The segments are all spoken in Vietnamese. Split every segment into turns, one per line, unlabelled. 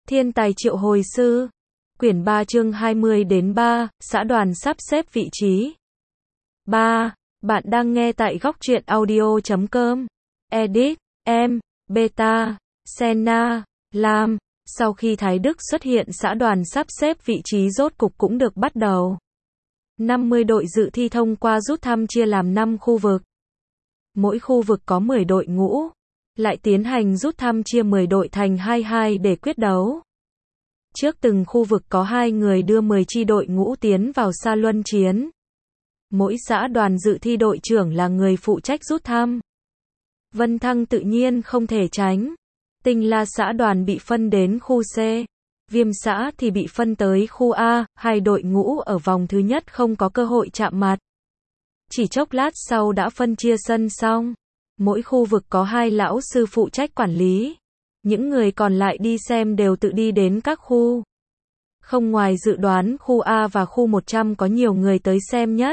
Thiên tài triệu hồi sư. Quyển 3 chương 20 đến 3, xã đoàn sắp xếp vị trí. 3. Bạn đang nghe tại góc truyện audio.com. Edit, em, Beta, Senna, Lam. Sau khi Thái Đức xuất hiện, xã đoàn sắp xếp vị trí rốt cục cũng được bắt đầu. 50 đội dự thi thông qua rút thăm chia làm 5 khu vực. Mỗi khu vực có 10 đội ngũ. Lại tiến hành rút thăm chia 10 đội thành 22 để quyết đấu. Trước từng khu vực có 2 người đưa 10 chi đội ngũ tiến vào xa luân chiến. Mỗi xã đoàn dự thi đội trưởng là người phụ trách rút thăm. Vân Thăng tự nhiên không thể tránh. Tinh La xã đoàn bị phân đến khu C. Viêm xã thì bị phân tới khu A, hai đội ngũ ở vòng thứ nhất không có cơ hội chạm mặt. Chỉ chốc lát sau đã phân chia sân xong. Mỗi khu vực có 2 lão sư phụ trách quản lý. Những người còn lại đi xem đều tự đi đến các khu. Không ngoài dự đoán, khu A và khu 100 có nhiều người tới xem nhất.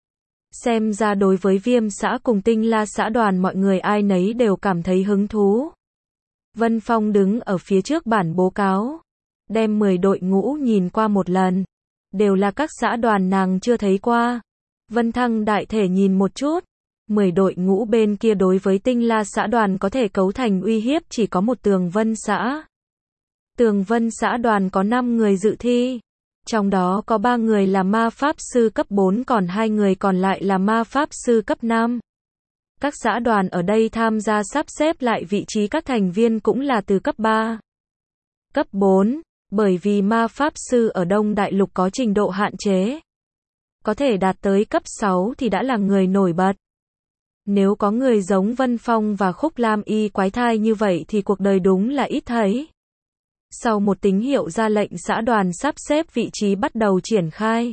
Xem ra đối với Viêm xã cùng Tinh La xã đoàn, mọi người ai nấy đều cảm thấy hứng thú. Vân Phong đứng ở phía trước bản báo cáo, đem 10 đội ngũ nhìn qua một lần. Đều là các xã đoàn nàng chưa thấy qua. Vân Thăng đại thể nhìn một chút. 10 đội ngũ bên kia đối với Tinh La xã đoàn có thể cấu thành uy hiếp chỉ có một Tường Vân xã. Tường Vân xã đoàn có 5 người dự thi. Trong đó có 3 người là ma pháp sư cấp 4, còn 2 người còn lại là ma pháp sư cấp 5. Các xã đoàn ở đây tham gia sắp xếp lại vị trí các thành viên cũng là từ cấp 3, cấp 4, bởi vì ma pháp sư ở Đông Đại Lục có trình độ hạn chế. Có thể đạt tới cấp 6 thì đã là người nổi bật. Nếu có người giống Vân Phong và Khúc Lam Y quái thai như vậy thì cuộc đời đúng là ít thấy. Sau một tín hiệu ra lệnh, xã đoàn sắp xếp vị trí bắt đầu triển khai.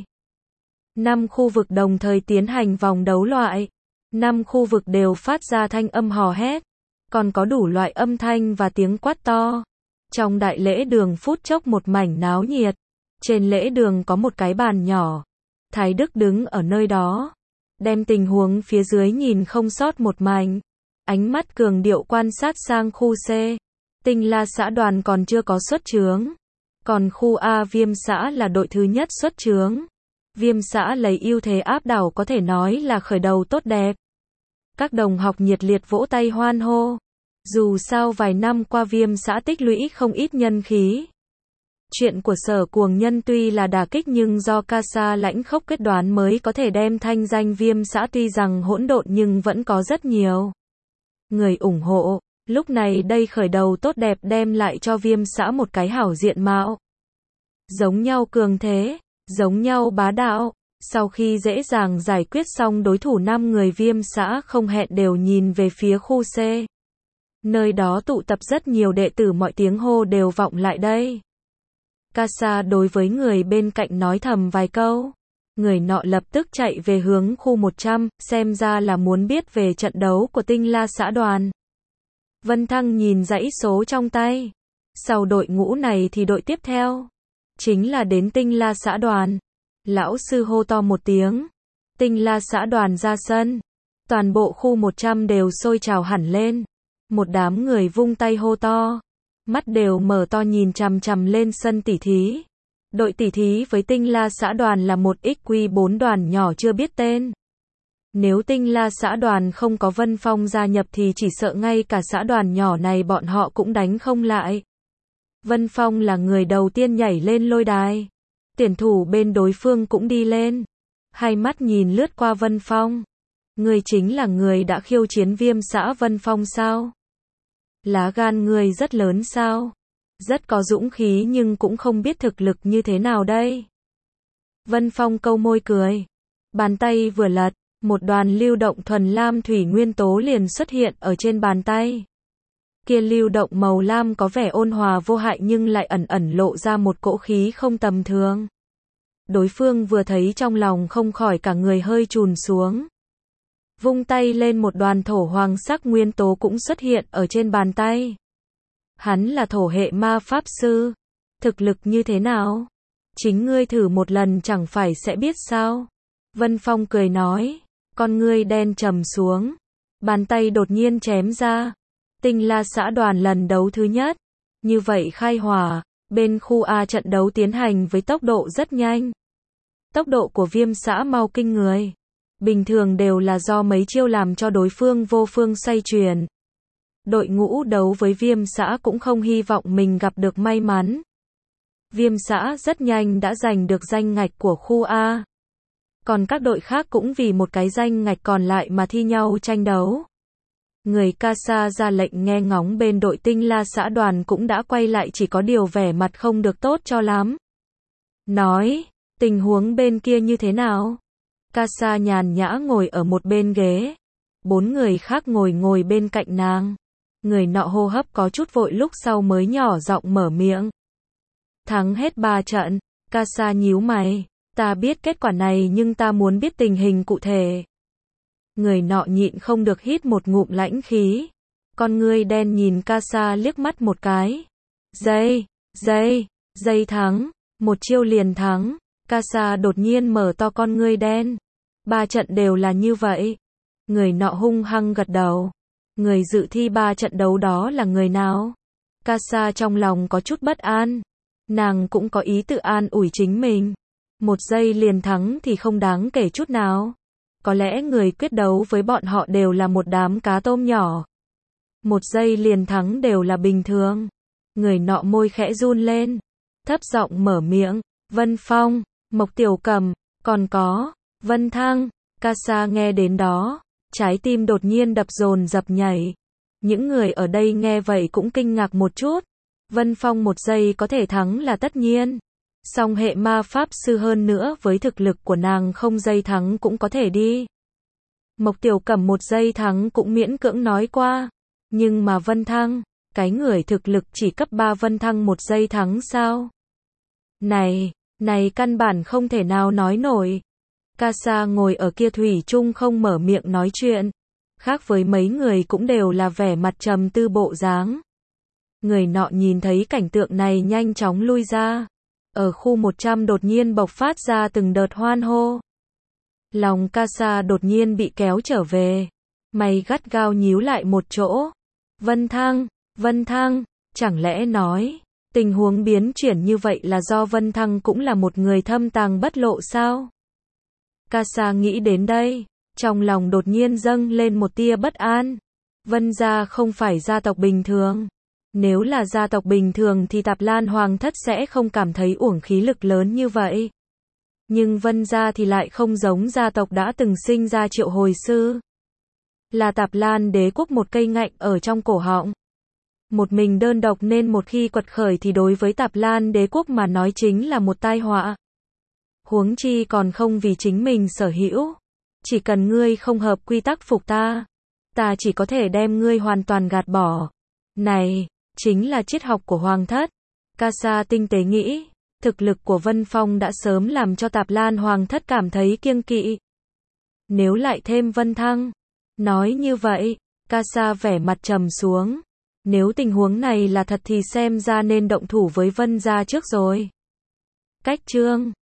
5 khu vực đồng thời tiến hành vòng đấu loại. 5 khu vực đều phát ra thanh âm hò hét. Còn có đủ loại âm thanh và tiếng quát to. Trong đại lễ đường phút chốc một mảnh náo nhiệt. Trên lễ đường có một cái bàn nhỏ. Thái Đức đứng ở nơi đó, đem tình huống phía dưới nhìn không sót một mảnh. Ánh mắt cường điệu quan sát sang khu C. Tinh La xã đoàn còn chưa có xuất chướng. Còn khu A Viêm xã là đội thứ nhất xuất chướng. Viêm xã lấy ưu thế áp đảo, có thể nói là khởi đầu tốt đẹp. Các đồng học nhiệt liệt vỗ tay hoan hô. Dù sao vài năm qua Viêm xã tích lũy không ít nhân khí. Chuyện của Sở Cuồng Nhân tuy là đả kích nhưng do Casa lãnh khốc quyết đoán mới có thể đem thanh danh Viêm xã, tuy rằng hỗn độn nhưng vẫn có rất nhiều người ủng hộ. Lúc này đây khởi đầu tốt đẹp đem lại cho Viêm xã một cái hảo diện mạo. Giống nhau cường thế, giống nhau bá đạo. Sau khi dễ dàng giải quyết xong đối thủ, 5 người Viêm xã không hẹn đều nhìn về phía khu C. Nơi đó tụ tập rất nhiều đệ tử, mọi tiếng hô đều vọng lại đây. Casa đối với người bên cạnh nói thầm vài câu. Người nọ lập tức chạy về hướng khu 100, xem ra là muốn biết về trận đấu của Tinh La xã đoàn. Vân Thăng nhìn dãy số trong tay. Sau đội ngũ này thì đội tiếp theo chính là đến Tinh La xã đoàn. Lão sư hô to một tiếng. Tinh La xã đoàn ra sân. Toàn bộ khu 100 đều sôi trào hẳn lên. Một đám người vung tay hô to. Mắt đều mở to nhìn chằm chằm lên sân tỉ thí. Đội tỉ thí với Tinh La xã đoàn là một XQ4 đoàn nhỏ chưa biết tên. Nếu Tinh La xã đoàn không có Vân Phong gia nhập thì chỉ sợ ngay cả xã đoàn nhỏ này bọn họ cũng đánh không lại. Vân Phong là người đầu tiên nhảy lên lôi đài. Tuyển thủ bên đối phương cũng đi lên. Hai mắt nhìn lướt qua Vân Phong. Người chính là người đã khiêu chiến Viêm xã Vân Phong sao? Lá gan người rất lớn sao? Rất có dũng khí nhưng cũng không biết thực lực như thế nào đây. Vân Phong câu môi cười. Bàn tay vừa lật, một đoàn lưu động thuần lam thủy nguyên tố liền xuất hiện ở trên bàn tay. Kia lưu động màu lam có vẻ ôn hòa vô hại nhưng lại ẩn ẩn lộ ra một cỗ khí không tầm thường. Đối phương vừa thấy trong lòng không khỏi cả người hơi chùn xuống. Vung tay lên, một đoàn thổ hoàng sắc nguyên tố cũng xuất hiện ở trên bàn tay. Hắn là thổ hệ ma pháp sư. Thực lực như thế nào? Chính ngươi thử một lần chẳng phải sẽ biết sao? Vân Phong cười nói. Con ngươi đen trầm xuống. Bàn tay đột nhiên chém ra. Tinh La xã đoàn lần đấu thứ nhất. Như vậy khai hỏa. Bên khu A trận đấu tiến hành với tốc độ rất nhanh. Tốc độ của Viêm Xã mau kinh người. Bình thường đều là do mấy chiêu làm cho đối phương vô phương xoay chuyển. Đội ngũ đấu với Viêm Xã cũng không hy vọng mình gặp được may mắn. Viêm Xã rất nhanh đã giành được danh ngạch của khu A. Còn các đội khác cũng vì một cái danh ngạch còn lại mà thi nhau tranh đấu. Người Casa ra lệnh nghe ngóng bên đội Tinh La xã đoàn cũng đã quay lại, chỉ có điều vẻ mặt không được tốt cho lắm. Nói, tình huống bên kia như thế nào? Casa nhàn nhã ngồi ở một bên ghế. 4 người khác ngồi bên cạnh nàng. Người nọ hô hấp có chút vội, lúc sau mới nhỏ giọng mở miệng. Thắng hết 3 trận, Casa nhíu mày. Ta biết kết quả này nhưng ta muốn biết tình hình cụ thể. Người nọ nhịn không được hít một ngụm lãnh khí. Con ngươi đen nhìn Casa liếc mắt một cái. Dây thắng. Một chiêu liền thắng. Casa đột nhiên mở to con ngươi đen. 3 trận đều là như vậy. Người nọ hung hăng gật đầu. Người dự thi 3 trận đấu đó là người nào? Casa trong lòng có chút bất an. Nàng cũng có ý tự an ủi chính mình. 1 giây liền thắng thì không đáng kể chút nào. Có lẽ người quyết đấu với bọn họ đều là một đám cá tôm nhỏ. 1 giây liền thắng đều là bình thường. Người nọ môi khẽ run lên. Thấp giọng mở miệng. Vân Phong, Mộc Tiểu Cầm, còn có Vân Thăng. Casa nghe đến đó, trái tim đột nhiên đập dồn dập nhảy. Những người ở đây nghe vậy cũng kinh ngạc một chút. Vân Phong 1 giây có thể thắng là tất nhiên. Song hệ ma pháp sư hơn nữa với thực lực của nàng không giây thắng cũng có thể đi. Mộc Tiểu Cẩm 1 giây thắng cũng miễn cưỡng nói qua. Nhưng mà Vân Thăng, cái người thực lực chỉ cấp 3 Vân Thăng 1 giây thắng sao? Này căn bản không thể nào nói nổi. Casa ngồi ở kia thủy chung không mở miệng nói chuyện. Khác với mấy người cũng đều là vẻ mặt trầm tư bộ dáng. Người nọ nhìn thấy cảnh tượng này nhanh chóng lui ra. Ở khu 100 đột nhiên bộc phát ra từng đợt hoan hô. Lòng Casa đột nhiên bị kéo trở về. Mày gắt gao nhíu lại một chỗ. Vân Thăng, chẳng lẽ nói, tình huống biến chuyển như vậy là do Vân Thăng cũng là một người thâm tàng bất lộ sao? Casa nghĩ đến đây, trong lòng đột nhiên dâng lên một tia bất an. Vân gia không phải gia tộc bình thường. Nếu là gia tộc bình thường thì Tạp Lan Hoàng thất sẽ không cảm thấy uổng khí lực lớn như vậy. Nhưng Vân gia thì lại không giống gia tộc đã từng sinh ra triệu hồi sư. Là Tạp Lan đế quốc một cây ngạnh ở trong cổ họng. Một mình đơn độc nên một khi quật khởi thì đối với Tạp Lan đế quốc mà nói chính là một tai họa. Huống chi còn không vì chính mình sở hữu. Chỉ cần ngươi không hợp quy tắc phục ta chỉ có thể đem ngươi hoàn toàn gạt bỏ. Này, chính là triết học của Hoàng thất. Casa tinh tế nghĩ, thực lực của Vân Phong đã sớm làm cho Tạp Lan Hoàng thất cảm thấy kiêng kỵ. Nếu lại thêm Vân Thăng, nói như vậy, Casa vẻ mặt trầm xuống. Nếu tình huống này là thật thì xem ra nên động thủ với Vân gia trước rồi. Cách chương